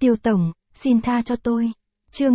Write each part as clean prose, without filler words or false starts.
Tiêu tổng, xin tha cho tôi. Chương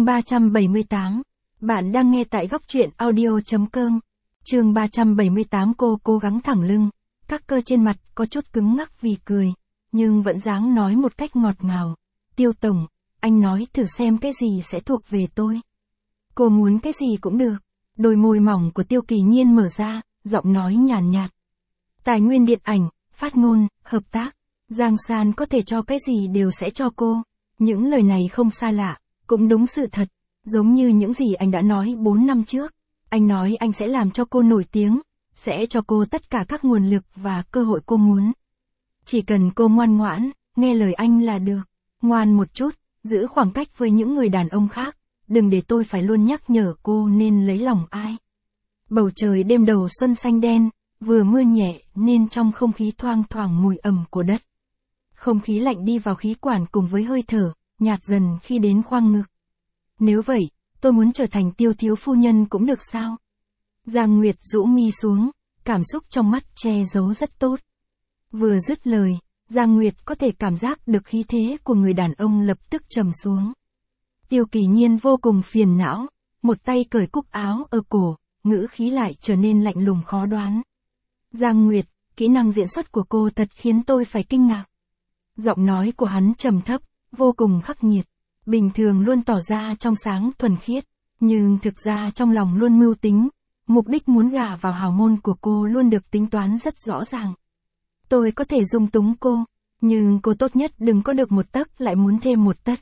378. Bạn đang nghe tại góc truyện audio.com. Chương 378. Cô cố gắng thẳng lưng, các cơ trên mặt có chút cứng ngắc vì cười, nhưng vẫn dáng nói một cách ngọt ngào. Tiêu tổng, anh nói thử xem cái gì sẽ thuộc về tôi. Cô muốn cái gì cũng được. Đôi môi mỏng của Tiêu Kỳ Nhiên mở ra, giọng nói nhàn nhạt. Tài nguyên điện ảnh, phát ngôn, hợp tác. Giang San có thể cho cái gì đều sẽ cho cô. Những lời này không xa lạ, cũng đúng sự thật. Giống như những gì anh đã nói 4 năm trước. Anh nói anh sẽ làm cho cô nổi tiếng, sẽ cho cô tất cả các nguồn lực và cơ hội cô muốn. Chỉ cần cô ngoan ngoãn, nghe lời anh là được. Ngoan một chút, giữ khoảng cách với những người đàn ông khác. Đừng để tôi phải luôn nhắc nhở cô nên lấy lòng ai. Bầu trời đêm đầu xuân xanh đen, vừa mưa nhẹ nên trong không khí thoang thoảng mùi ẩm của đất. Không khí lạnh đi vào khí quản cùng với hơi thở, nhạt dần khi đến khoang ngực. Nếu vậy, tôi muốn trở thành Tiêu thiếu phu nhân cũng được sao? Giang Nguyệt rũ mi xuống, cảm xúc trong mắt che giấu rất tốt. Vừa dứt lời, Giang Nguyệt có thể cảm giác được khí thế của người đàn ông lập tức trầm xuống. Tiêu Kỳ Nhiên vô cùng phiền não, một tay cởi cúc áo ở cổ, ngữ khí lại trở nên lạnh lùng khó đoán. Giang Nguyệt, kỹ năng diễn xuất của cô thật khiến tôi phải kinh ngạc. Giọng nói của hắn trầm thấp, vô cùng khắc nghiệt, bình thường luôn tỏ ra trong sáng thuần khiết, nhưng thực ra trong lòng luôn mưu tính, mục đích muốn gả vào hào môn của cô luôn được tính toán rất rõ ràng. Tôi có thể dung túng cô, nhưng cô tốt nhất đừng có được một tấc lại muốn thêm một tấc.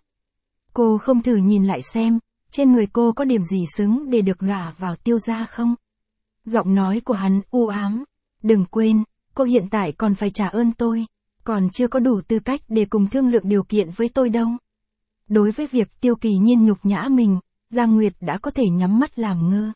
Cô không thử nhìn lại xem, trên người cô có điểm gì xứng để được gả vào Tiêu gia không? Giọng nói của hắn u ám. Đừng quên, cô hiện tại còn phải trả ơn tôi, còn chưa có đủ tư cách để cùng thương lượng điều kiện với tôi đâu. Đối với việc Tiêu Kỳ Nhiên nhục nhã mình, Giang Nguyệt đã có thể nhắm mắt làm ngơ.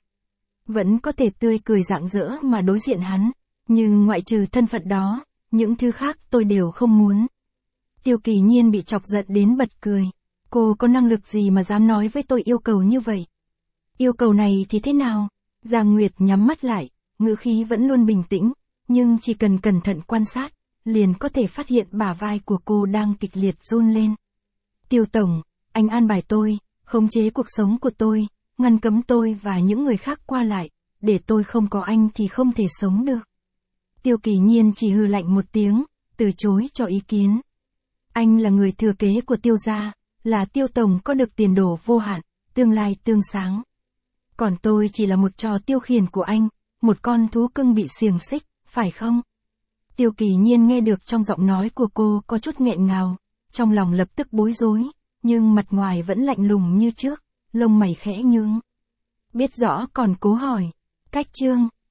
Vẫn có thể tươi cười rạng rỡ mà đối diện hắn, nhưng ngoại trừ thân phận đó, những thứ khác tôi đều không muốn. Tiêu Kỳ Nhiên bị chọc giận đến bật cười. Cô có năng lực gì mà dám nói với tôi yêu cầu như vậy? Yêu cầu này thì thế nào? Giang Nguyệt nhắm mắt lại, ngữ khí vẫn luôn bình tĩnh, nhưng chỉ cần cẩn thận quan sát, liền có thể phát hiện bả vai của cô đang kịch liệt run lên. Tiêu tổng, anh an bài tôi, khống chế cuộc sống của tôi, ngăn cấm tôi và những người khác qua lại, để tôi không có anh thì không thể sống được. Tiêu Kỳ Nhiên chỉ hừ lạnh một tiếng, từ chối cho ý kiến. Anh là người thừa kế của Tiêu gia, là Tiêu tổng có được tiền đồ vô hạn, tương lai tươi sáng. Còn tôi chỉ là một trò tiêu khiển của anh, một con thú cưng bị xiềng xích, phải không? Tiêu Kỳ Nhiên nghe được trong giọng nói của cô có chút nghẹn ngào, trong lòng lập tức bối rối, nhưng mặt ngoài vẫn lạnh lùng như trước, lông mày khẽ nhướng. Biết rõ còn cố hỏi. Cách chương